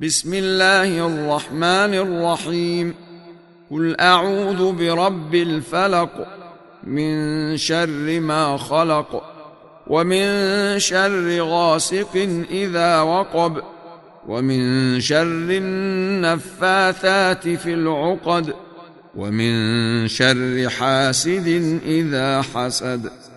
بسم الله الرحمن الرحيم. قل أعوذ برب الفلق، من شر ما خلق، ومن شر غاسق إذا وقب، ومن شر النفاثات في العقد، ومن شر حاسد إذا حسد.